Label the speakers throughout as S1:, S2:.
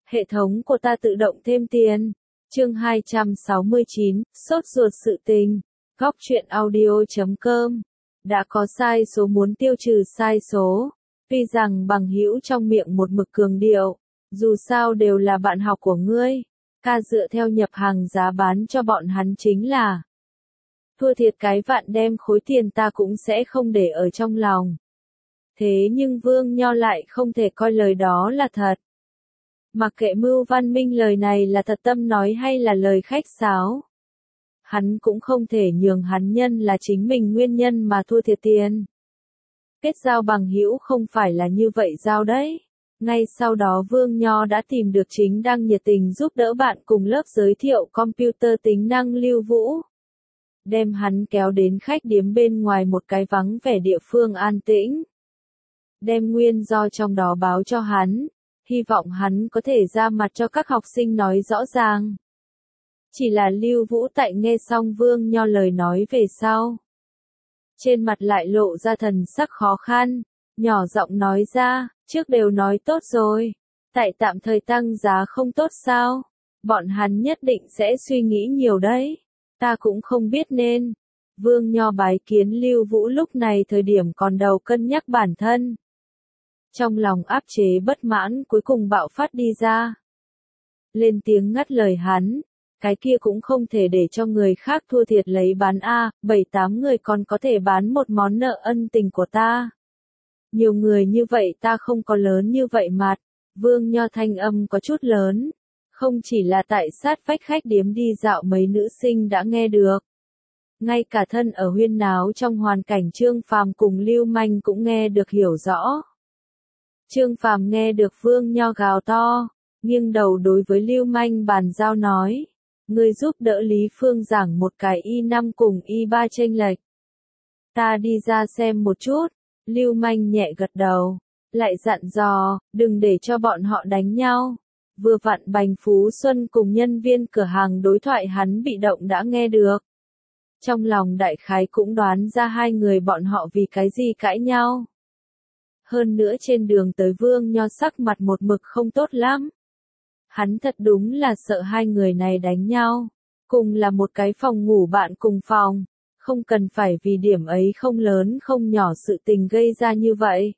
S1: Hệ thống của ta tự động thêm tiền. Chương 269, sốt ruột sự tình. Góc truyện audio.com. Đã có sai số muốn tiêu trừ sai số. Tuy rằng bằng hữu trong miệng một mực cường điệu, dù sao đều là bạn học của ngươi. Ca dựa theo nhập hàng giá bán cho bọn hắn chính là thua thiệt cái vạn đem khối tiền ta cũng sẽ không để ở trong lòng. Thế nhưng Vương Nho lại không thể coi lời đó là thật. Mặc kệ Mưu Văn Minh lời này là thật tâm nói hay là lời khách sáo. Hắn cũng không thể nhường hắn nhân là chính mình nguyên nhân mà thua thiệt tiền. Kết giao bằng hữu không phải là như vậy giao đấy. Ngay sau đó Vương Nho đã tìm được chính đang nhiệt tình giúp đỡ bạn cùng lớp giới thiệu computer tính năng Lưu Vũ. Đem hắn kéo đến khách điếm bên ngoài một cái vắng vẻ địa phương an tĩnh. Đem nguyên do trong đó báo cho hắn, hy vọng hắn có thể ra mặt cho các học sinh nói rõ ràng. Chỉ là Lưu Vũ tại nghe xong Vương Nho lời nói về sau. Trên mặt lại lộ ra thần sắc khó khăn, nhỏ giọng nói ra, trước đều nói tốt rồi, tại tạm thời tăng giá không tốt sao, bọn hắn nhất định sẽ suy nghĩ nhiều đấy, ta cũng không biết nên. Vương Nho bái kiến Lưu Vũ lúc này thời điểm còn đầu cân nhắc bản thân. Trong lòng áp chế bất mãn cuối cùng bạo phát đi ra. Lên tiếng ngắt lời hắn, cái kia cũng không thể để cho người khác thua thiệt lấy bán a, 7-8 người còn có thể bán một món nợ ân tình của ta. Nhiều người như vậy ta không có lớn như vậy mặt. Vương Nho thanh âm có chút lớn, không chỉ là tại sát vách khách điếm đi dạo mấy nữ sinh đã nghe được. Ngay cả thân ở huyên náo trong hoàn cảnh Trương Phàm cùng Lưu Manh cũng nghe được hiểu rõ. Trương Phàm nghe được Vương Nho gào to, nghiêng đầu đối với Lưu Manh bàn giao nói, ngươi giúp đỡ Lý Phương giảng một cái Y5 cùng Y3 chênh lệch. Ta đi ra xem một chút. Lưu Manh nhẹ gật đầu, lại dặn dò, đừng để cho bọn họ đánh nhau. Vừa vặn Bành Phú Xuân cùng nhân viên cửa hàng đối thoại hắn bị động đã nghe được. Trong lòng đại khái cũng đoán ra hai người bọn họ vì cái gì cãi nhau. Hơn nữa trên đường tới Vương Nho sắc mặt một mực không tốt lắm. Hắn thật đúng là sợ hai người này đánh nhau. Cùng là một cái phòng ngủ bạn cùng phòng. Không cần phải vì điểm ấy không lớn không nhỏ sự tình gây ra như vậy.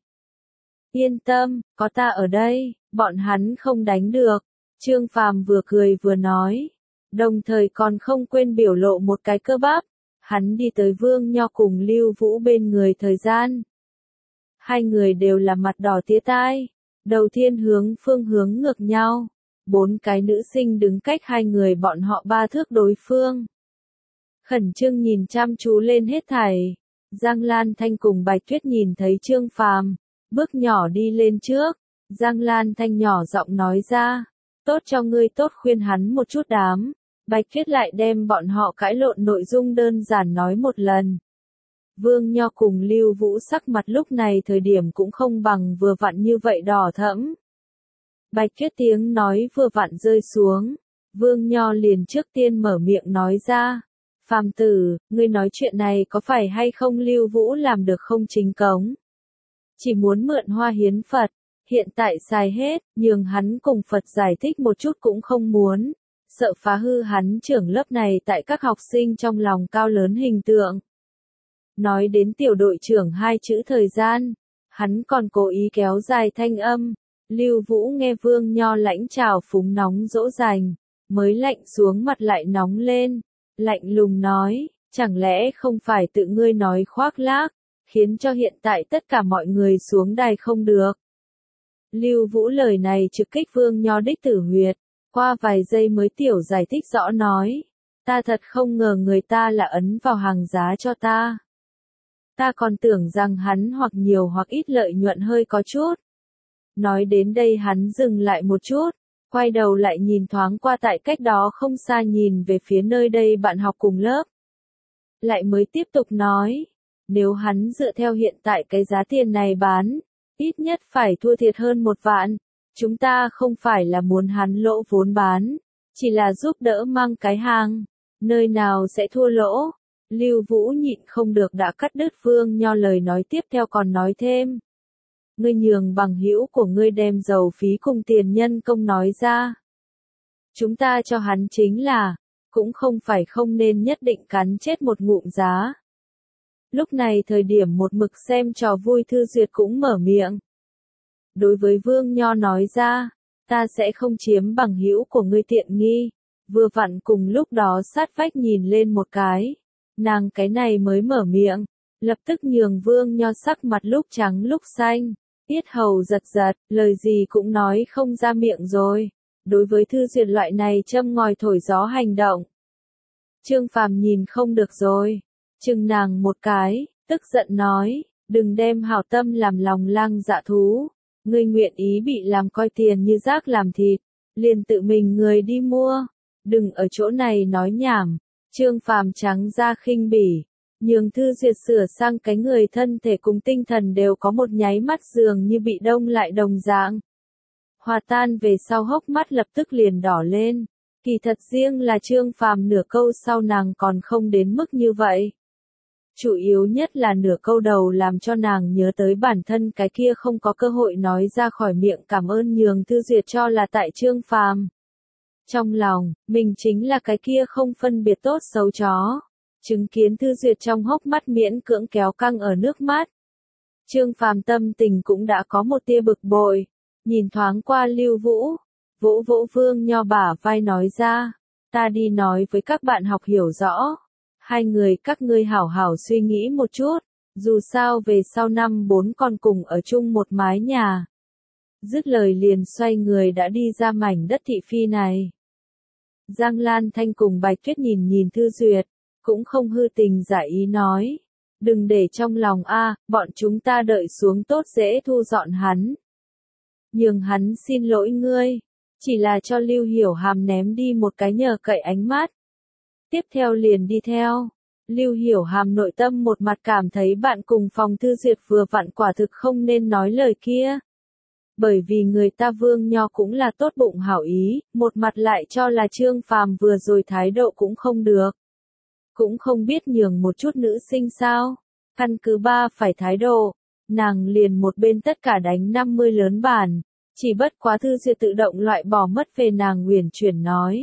S1: Yên tâm, có ta ở đây, bọn hắn không đánh được. Trương Phàm vừa cười vừa nói. Đồng thời còn không quên biểu lộ một cái cơ bắp. Hắn đi tới Vương Nho cùng Lưu Vũ bên người thời gian. Hai người đều là mặt đỏ tía tai. Đầu tiên phương hướng ngược nhau. 4 cái nữ sinh đứng cách hai người bọn họ 3 thước đối phương. Khẩn trương nhìn chăm chú lên hết thảy. Giang Lan Thanh cùng Bạch Tuyết nhìn thấy Trương Phàm, bước nhỏ đi lên trước. Giang Lan Thanh nhỏ giọng nói ra, tốt cho ngươi tốt khuyên hắn một chút đám. Bạch Tuyết lại đem bọn họ cãi lộn nội dung đơn giản nói một lần. Vương Nho cùng Lưu Vũ sắc mặt lúc này thời điểm cũng không bằng vừa vặn như vậy đỏ thẫm. Bạch Tuyết tiếng nói vừa vặn rơi xuống. Vương Nho liền trước tiên mở miệng nói ra. Phàm tử, ngươi nói chuyện này có phải hay không Lưu Vũ làm được không chính cống? Chỉ muốn mượn hoa hiến Phật, hiện tại xài hết, nhường hắn cùng Phật giải thích một chút cũng không muốn, sợ phá hư hắn trưởng lớp này tại các học sinh trong lòng cao lớn hình tượng. Nói đến tiểu đội trưởng 2 chữ thời gian, hắn còn cố ý kéo dài thanh âm, Lưu Vũ nghe Vương Nho lãnh trào phúng nóng dỗ dành, mới lạnh xuống mặt lại nóng lên. Lạnh lùng nói, chẳng lẽ không phải tự ngươi nói khoác lác, khiến cho hiện tại tất cả mọi người xuống đài không được. Lưu Vũ lời này trực kích Vương Nho đích tử huyệt, qua vài giây mới tiểu giải thích rõ nói, ta thật không ngờ người ta là ấn vào hàng giá cho ta. Ta còn tưởng rằng hắn hoặc nhiều hoặc ít lợi nhuận hơi có chút. Nói đến đây hắn dừng lại một chút. Quay đầu lại nhìn thoáng qua tại cách đó không xa nhìn về phía nơi đây bạn học cùng lớp. Lại mới tiếp tục nói, nếu hắn dựa theo hiện tại cái giá tiền này bán, ít nhất phải thua thiệt hơn 1 vạn. Chúng ta không phải là muốn hắn lỗ vốn bán, chỉ là giúp đỡ mang cái hàng, nơi nào sẽ thua lỗ. Lưu Vũ nhịn không được đã cắt đứt Vương Nho lời nói tiếp theo còn nói thêm. ngươi nhường bằng hữu của ngươi đem dầu phí cùng tiền nhân công nói ra. Chúng ta cho hắn chính là, cũng không phải không nên nhất định cắn chết một ngụm giá. Lúc này thời điểm một mực xem trò vui Thư Duyệt cũng mở miệng. Đối với Vương Nho nói ra, ta sẽ không chiếm bằng hữu của ngươi tiện nghi. Vừa vặn cùng lúc đó sát vách nhìn lên một cái. Nàng cái này mới mở miệng, lập tức nhường Vương Nho sắc mặt lúc trắng lúc xanh. Yết hầu giật giật, lời gì cũng nói không ra miệng rồi. Đối với Thư Duyệt loại này châm ngòi thổi gió hành động. Trương Phàm nhìn không được rồi. Chừng nàng một cái, tức giận nói, đừng đem hảo tâm làm lòng lang dạ thú. Ngươi nguyện ý bị làm coi tiền như rác làm thịt, liền tự mình người đi mua. Đừng ở chỗ này nói nhảm. Trương Phàm trắng ra khinh bỉ, nhường Thư Duyệt sửa sang cái người thân thể cùng tinh thần đều có một nháy mắt dường như bị đông lại đồng dạng. Hòa tan về sau hốc mắt lập tức liền đỏ lên. Kỳ thật riêng là Trương Phàm nửa câu sau nàng còn không đến mức như vậy. Chủ yếu nhất là nửa câu đầu làm cho nàng nhớ tới bản thân cái kia không có cơ hội nói ra khỏi miệng cảm ơn nhường Thư Duyệt cho là tại Trương Phàm. Trong lòng, mình chính là cái kia không phân biệt tốt xấu chó. Chứng kiến Thư Duyệt trong hốc mắt miễn cưỡng kéo căng ở nước mắt. Trương Phàm tâm tình cũng đã có một tia bực bội. Nhìn thoáng qua Lưu Vũ, vỗ vỗ Vương Nho bả vai nói ra, ta đi nói với các bạn học hiểu rõ. Hai người các ngươi hảo hảo suy nghĩ một chút, dù sao về sau năm 4 còn cùng ở chung một mái nhà. Dứt lời liền xoay người đã đi ra mảnh đất thị phi này. Giang Lan Thanh cùng Bạch Tuyết nhìn nhìn Thư Duyệt, cũng không hư tình giả ý nói. Đừng để trong lòng bọn chúng ta đợi xuống tốt dễ thu dọn hắn. Nhường hắn xin lỗi ngươi, chỉ là cho Lưu Hiểu Hàm ném đi một cái nhờ cậy ánh mắt. Tiếp theo liền đi theo. Lưu Hiểu Hàm nội tâm một mặt cảm thấy bạn cùng phòng Thư Duyệt vừa vặn quả thực không nên nói lời kia. Bởi vì người ta Vương Nho cũng là tốt bụng hảo ý, một mặt lại cho là Trương Phàm vừa rồi thái độ cũng không được. Cũng không biết nhường một chút nữ sinh sao. Căn cứ phải thái độ, nàng liền một bên tất cả đánh 50 lớn bản. Chỉ bất quá Thư Duyệt tự động loại bỏ mất về nàng uyển chuyển nói.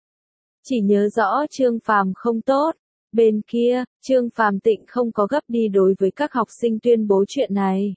S1: Chỉ nhớ rõ Trương Phàm không tốt. Bên kia, Trương Phàm Tịnh không có gấp đi đối với các học sinh tuyên bố chuyện này.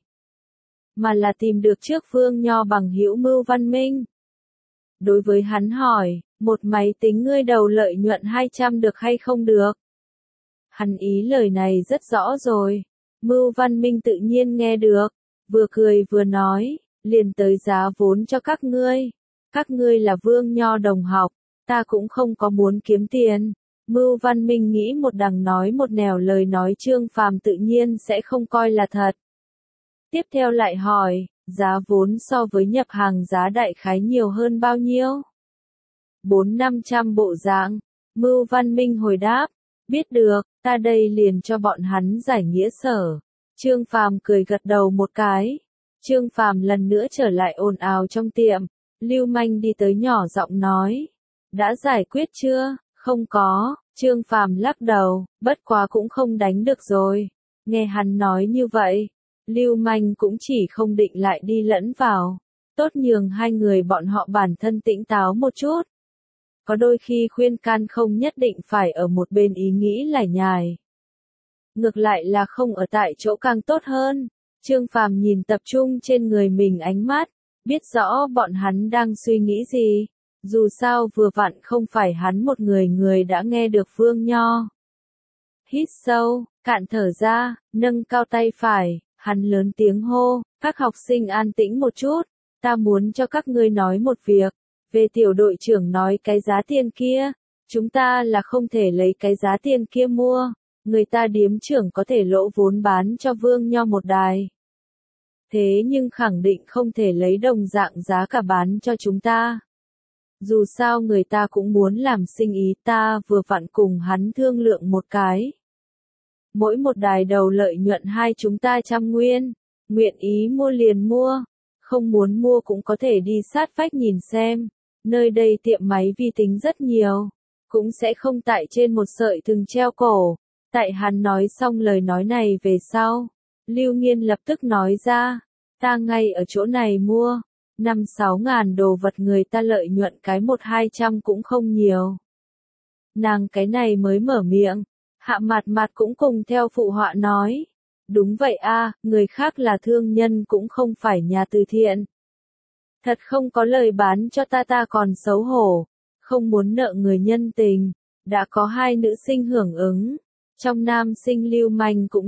S1: Mà là tìm được trước Vương Nho bằng hữu Mưu Văn Minh. Đối với hắn hỏi, một máy tính ngươi đầu lợi nhuận 200 được hay không được? Hắn ý lời này rất rõ rồi. Mưu Văn Minh tự nhiên nghe được. Vừa cười vừa nói, liền tới giá vốn cho các ngươi. Các ngươi là Vương Nho đồng học, ta cũng không có muốn kiếm tiền. Mưu Văn Minh nghĩ một đằng nói một nẻo lời nói Trương Phàm tự nhiên sẽ không coi là thật. Tiếp theo lại hỏi, giá vốn so với nhập hàng giá đại khái nhiều hơn bao nhiêu? 400-500 bộ dạng. Mưu Văn Minh hồi đáp, biết được, ta đây liền cho bọn hắn giải nghĩa sở. Trương Phàm cười gật đầu một cái. Trương Phàm lần nữa trở lại ồn ào trong tiệm. Lưu Manh đi tới nhỏ giọng nói, đã giải quyết chưa? Không có. Trương Phàm lắc đầu, bất quá cũng không đánh được rồi. Nghe hắn nói như vậy, Lưu Manh cũng chỉ không định lại đi lẫn vào. Tốt nhường hai người bọn họ bản thân tỉnh táo một chút. Có đôi khi khuyên can không nhất định phải ở một bên ý nghĩ lải nhải. Ngược lại là không ở tại chỗ càng tốt hơn. Trương Phàm nhìn tập trung trên người mình ánh mắt, biết rõ bọn hắn đang suy nghĩ gì. Dù sao vừa vặn không phải hắn một người đã nghe được Vương Nho. Hít sâu, cạn thở ra, nâng cao tay phải, hắn lớn tiếng hô, các học sinh an tĩnh một chút, ta muốn cho các ngươi nói một việc. Về tiểu đội trưởng nói cái giá tiền kia, chúng ta là không thể lấy cái giá tiền kia mua, người ta điếm trưởng có thể lỗ vốn bán cho Vương Nho một đài. Thế nhưng khẳng định không thể lấy đồng dạng giá cả bán cho chúng ta. Dù sao người ta cũng muốn làm sinh ý, ta vừa vặn cùng hắn thương lượng một cái. Mỗi một đài đầu lợi nhuận chúng ta 100 nguyên, nguyện ý mua liền mua, không muốn mua cũng có thể đi sát vách nhìn xem, nơi đây tiệm máy vi tính rất nhiều, cũng sẽ không tại trên một sợi thừng treo cổ. Tại hắn nói xong lời nói này về sau, Lưu Nghiên lập tức nói ra, Ta ngay ở chỗ này mua, 5-6 ngàn đồ vật người ta lợi nhuận cái 1-200 cũng không nhiều. Nàng cái này mới mở miệng, Hạ Mạt Mạt cũng cùng theo phụ họa nói. Đúng vậy a, người khác là thương nhân cũng không phải nhà từ thiện. Thật không có lời bán cho ta còn xấu hổ, không muốn nợ người nhân tình. Đã có 2 nữ sinh hưởng ứng, trong nam sinh lưu manh cũng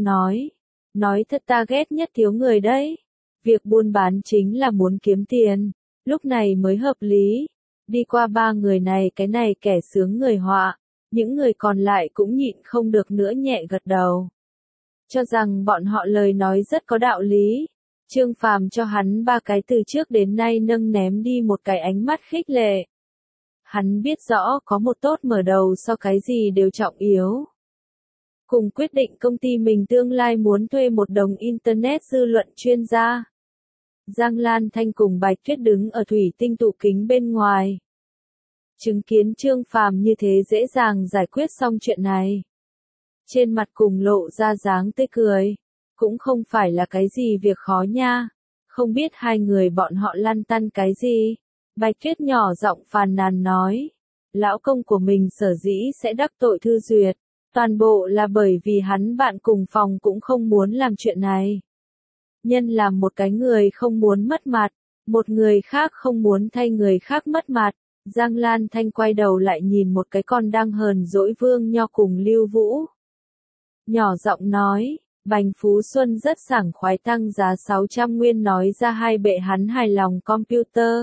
S1: nói thật ta ghét nhất thiếu người đấy. Việc buôn bán chính là muốn kiếm tiền, lúc này mới hợp lý. Đi qua 3 người này cái này kẻ sướng người họa, những người còn lại cũng nhịn không được nữa nhẹ gật đầu. Cho rằng bọn họ lời nói rất có đạo lý. Trương Phàm cho hắn 3 cái từ trước đến nay nâng ném đi một cái ánh mắt khích lệ. Hắn biết rõ có một tốt mở đầu so cái gì đều trọng yếu. Cùng quyết định công ty mình tương lai muốn thuê một đồng Internet dư luận chuyên gia. Giang Lan Thanh cùng Bạch Tuyết đứng ở thủy tinh tủ kính bên ngoài. Chứng kiến Trương Phàm như thế dễ dàng giải quyết xong chuyện này. Trên mặt cùng lộ ra dáng tươi cười. Cũng không phải là cái gì việc khó nha. Không biết 2 người bọn họ lăn tăn cái gì. Bạch Tuyết nhỏ giọng phàn nàn nói. Lão công của mình sở dĩ sẽ đắc tội Thư Duyệt. Toàn bộ là bởi vì hắn bạn cùng phòng cũng không muốn làm chuyện này. Nhân là một cái người không muốn mất mặt. Một người khác không muốn thay người khác mất mặt. Giang Lan Thanh quay đầu lại nhìn một cái con đang hờn dỗi Vương Nho cùng Lưu Vũ. Nhỏ giọng nói. Bành Phú Xuân rất sảng khoái tăng giá 600 nguyên nói ra 2 bệ hắn hài lòng computer.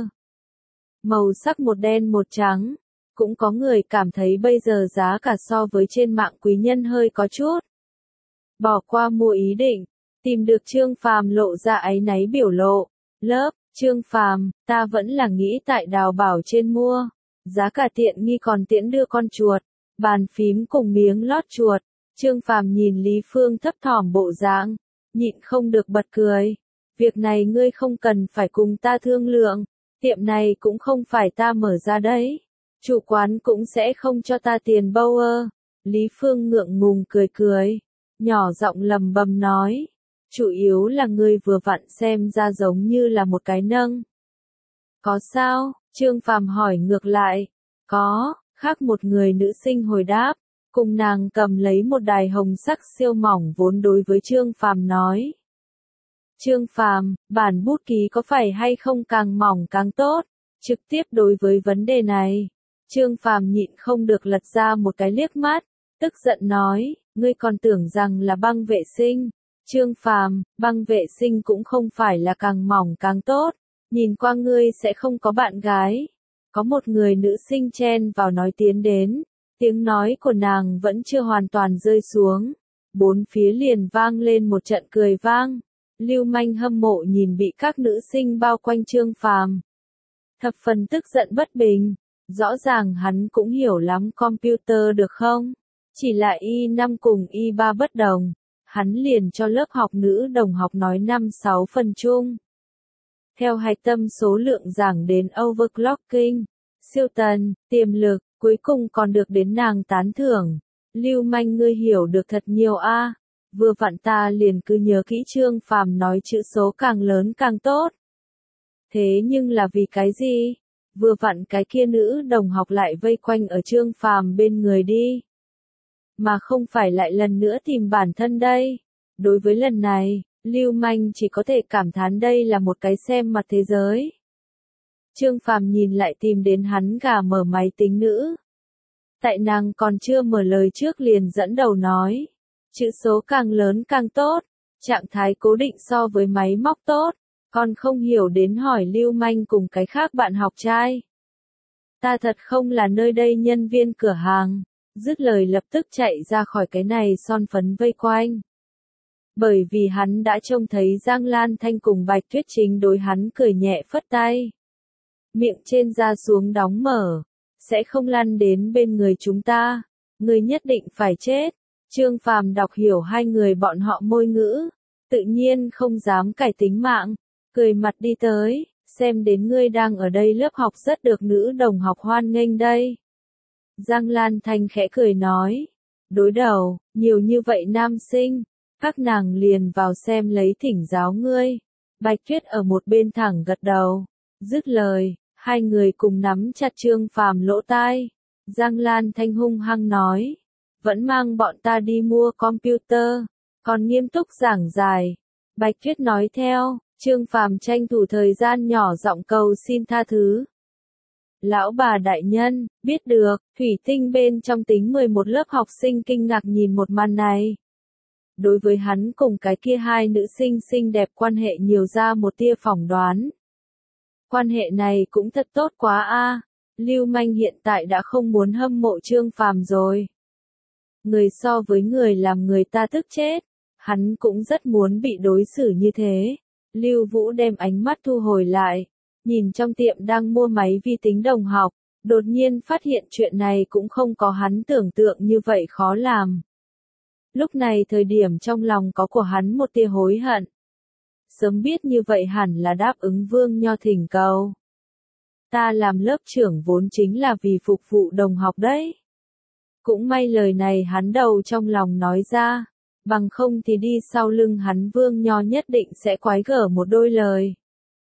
S1: Màu sắc một đen một trắng. Cũng có người cảm thấy bây giờ giá cả so với trên mạng quý nhân hơi có chút. Bỏ qua mua ý định. Tìm được Trương Phàm lộ ra áy náy biểu lộ. Lớp, Trương Phàm, ta vẫn là nghĩ tại Đào Bảo trên mua. Giá cả tiện nghi còn tiễn đưa con chuột. Bàn phím cùng miếng lót chuột. Trương Phàm nhìn Lý Phương thấp thỏm bộ dạng, nhịn không được bật cười. Việc này ngươi không cần phải cùng ta thương lượng, tiệm này cũng không phải ta mở ra đấy. Chủ quán cũng sẽ không cho ta tiền bâu ơ. Lý Phương ngượng ngùng cười cười, nhỏ giọng lầm bầm nói. Chủ yếu là ngươi vừa vặn xem ra giống như là một cái nâng. Có sao? Trương Phàm hỏi ngược lại. Có, khác một người nữ sinh hồi đáp. Cùng nàng cầm lấy một đài hồng sắc siêu mỏng vốn đối với Trương Phàm nói. Trương Phàm, bản bút ký có phải hay không càng mỏng càng tốt? Trực tiếp đối với vấn đề này, Trương Phàm nhịn không được lật ra một cái liếc mắt, tức giận nói, ngươi còn tưởng rằng là băng vệ sinh. Trương Phàm, băng vệ sinh cũng không phải là càng mỏng càng tốt, nhìn qua ngươi sẽ không có bạn gái. Có một người nữ sinh chen vào nói tiến đến. Tiếng nói của nàng vẫn chưa hoàn toàn rơi xuống. 4 phía liền vang lên một trận cười vang. Lưu manh hâm mộ nhìn bị các nữ sinh bao quanh Trương Phàm. Thập phần tức giận bất bình. Rõ ràng hắn cũng hiểu lắm computer được không? Chỉ là Y5 cùng Y3 bất đồng. Hắn liền cho lớp học nữ đồng học nói 5-6 phần chung. Theo hạch tâm số lượng giảng đến overclocking, siêu tần, tiềm lực. Cuối cùng còn được đến nàng tán thưởng. Lưu manh ngươi hiểu được thật nhiều a. Vừa vặn ta liền cứ nhớ kỹ Trương Phàm nói chữ số càng lớn càng tốt. Thế nhưng là vì cái gì? Vừa vặn cái kia nữ đồng học lại vây quanh ở Trương Phàm bên người đi. Mà không phải lại lần nữa tìm bản thân đây. Đối với lần này, Lưu manh chỉ có thể cảm thán đây là một cái xem mặt thế giới. Trương Phàm nhìn lại tìm đến hắn gà mở máy tính nữ. Tại nàng còn chưa mở lời trước liền dẫn đầu nói. Chữ số càng lớn càng tốt. Trạng thái cố định so với máy móc tốt. Còn không hiểu đến hỏi Lưu manh cùng cái khác bạn học trai. Ta thật không là nơi đây nhân viên cửa hàng. Dứt lời lập tức chạy ra khỏi cái này son phấn vây quanh. Bởi vì hắn đã trông thấy Giang Lan Thanh cùng Bạch Tuyết Chính đối hắn cười nhẹ phất tay. Miệng trên ra xuống đóng mở, sẽ không lăn đến bên người chúng ta, người nhất định phải chết. Trương Phàm đọc hiểu 2 người bọn họ môi ngữ, tự nhiên không dám cải tính mạng, cười mặt đi tới, xem đến ngươi đang ở đây lớp học rất được nữ đồng học hoan nghênh đây. Giang Lan Thanh khẽ cười nói, đối đầu, nhiều như vậy nam sinh, các nàng liền vào xem lấy thỉnh giáo ngươi. Bạch Tuyết ở một bên thẳng gật đầu. Dứt lời, hai người cùng nắm chặt Trương Phàm lỗ tai. Giang Lan Thanh hung hăng nói. Vẫn mang bọn ta đi mua computer, còn nghiêm túc giảng giải. Bạch Tuyết nói theo, Trương Phàm tranh thủ thời gian nhỏ giọng cầu xin tha thứ. Lão bà đại nhân, biết được, thủy tinh bên trong tính 11 lớp học sinh kinh ngạc nhìn một màn này. Đối với hắn cùng cái kia hai nữ sinh xinh đẹp quan hệ nhiều ra một tia phỏng đoán. Quan hệ này cũng thật tốt quá a. Lưu Manh hiện tại đã không muốn hâm mộ Trương Phàm rồi. Người so với người làm người ta tức chết, hắn cũng rất muốn bị đối xử như thế. Lưu Vũ đem ánh mắt thu hồi lại, nhìn trong tiệm đang mua máy vi tính đồng học, đột nhiên phát hiện chuyện này cũng không có hắn tưởng tượng như vậy khó làm. Lúc này thời điểm trong lòng có của hắn một tia hối hận. Sớm biết như vậy hẳn là đáp ứng Vương Nho thỉnh cầu. Ta làm lớp trưởng vốn chính là vì phục vụ đồng học đấy. Cũng may lời này hắn đầu trong lòng nói ra, bằng không thì đi sau lưng hắn Vương Nho nhất định sẽ quái gở một đôi lời.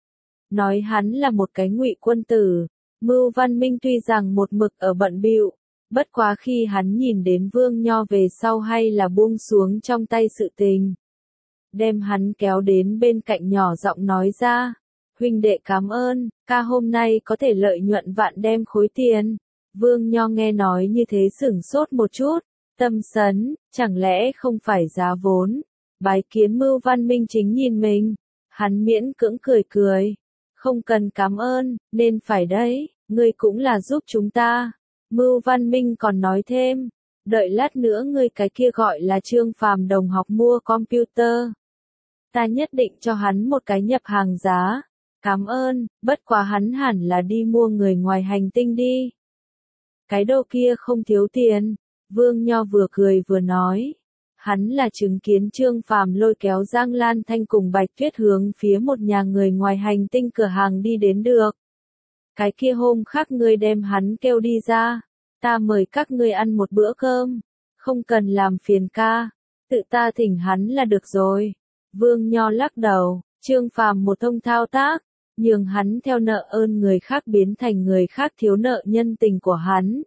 S1: Nói hắn là một cái ngụy quân tử, Mưu Văn Minh tuy rằng một mực ở bận bịu, bất quá khi hắn nhìn đến Vương Nho về sau hay là buông xuống trong tay sự tình. Đem hắn kéo đến bên cạnh nhỏ giọng nói ra, huynh đệ cảm ơn, ca hôm nay có thể lợi nhuận vạn đem khối tiền. Vương Nho nghe nói như thế sửng sốt một chút, tâm sấn, chẳng lẽ không phải giá vốn. Bái kiến Mưu Văn Minh chính nhìn mình, hắn miễn cưỡng cười cười, không cần cảm ơn, nên phải đấy, ngươi cũng là giúp chúng ta. Mưu Văn Minh còn nói thêm, đợi lát nữa ngươi cái kia gọi là Trương Phàm đồng học mua computer. Ta nhất định cho hắn một cái nhập hàng giá. Cảm ơn, bất quá hắn hẳn là đi mua người ngoài hành tinh đi. Cái đồ kia không thiếu tiền, Vương Nho vừa cười vừa nói. Hắn là chứng kiến Trương Phàm lôi kéo Giang Lan Thanh cùng Bạch Tuyết hướng phía một nhà người ngoài hành tinh cửa hàng đi đến được. Cái kia hôm khác ngươi đem hắn kêu đi ra, ta mời các ngươi ăn một bữa cơm, không cần làm phiền ca, tự ta thỉnh hắn là được rồi. Vương Nho lắc đầu, Trương Phàm một thông thao tác, nhường hắn theo nợ ơn người khác biến thành người khác thiếu nợ nhân tình của hắn.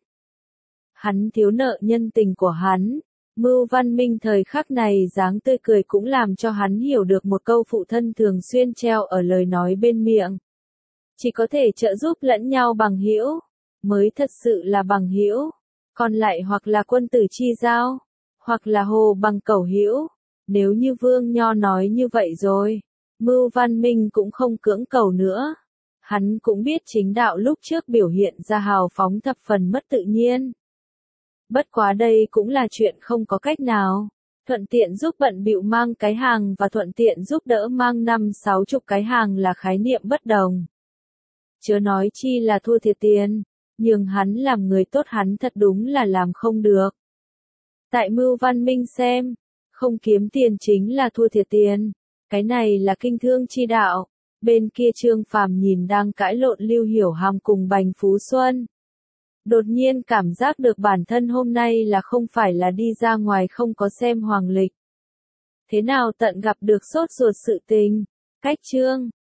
S1: Hắn thiếu nợ nhân tình của hắn. Mưu Văn Minh thời khắc này dáng tươi cười cũng làm cho hắn hiểu được một câu phụ thân thường xuyên treo ở lời nói bên miệng. Chỉ có thể trợ giúp lẫn nhau bằng hữu, mới thật sự là bằng hữu, còn lại hoặc là quân tử chi giao, hoặc là hồ bằng cẩu hữu. Nếu như Vương Nho nói như vậy rồi, Mưu Văn Minh cũng không cưỡng cầu nữa. Hắn cũng biết chính đạo lúc trước biểu hiện ra hào phóng thập phần mất tự nhiên. Bất quá đây cũng là chuyện không có cách nào. Thuận tiện giúp bận bịu mang cái hàng và thuận tiện giúp đỡ mang 5-60 cái hàng là khái niệm bất đồng. Chớ nói chi là thua thiệt tiền, nhưng hắn làm người tốt hắn thật đúng là làm không được. Tại Mưu Văn Minh xem, không kiếm tiền chính là thua thiệt tiền. Cái này là kinh thương chi đạo. Bên kia Trương Phàm nhìn đang cãi lộn Lưu Hiểu Hàm cùng Bành Phú Xuân. Đột nhiên cảm giác được bản thân hôm nay là không phải là đi ra ngoài không có xem hoàng lịch. Thế nào tận gặp được sốt ruột sự tình. Cách Trương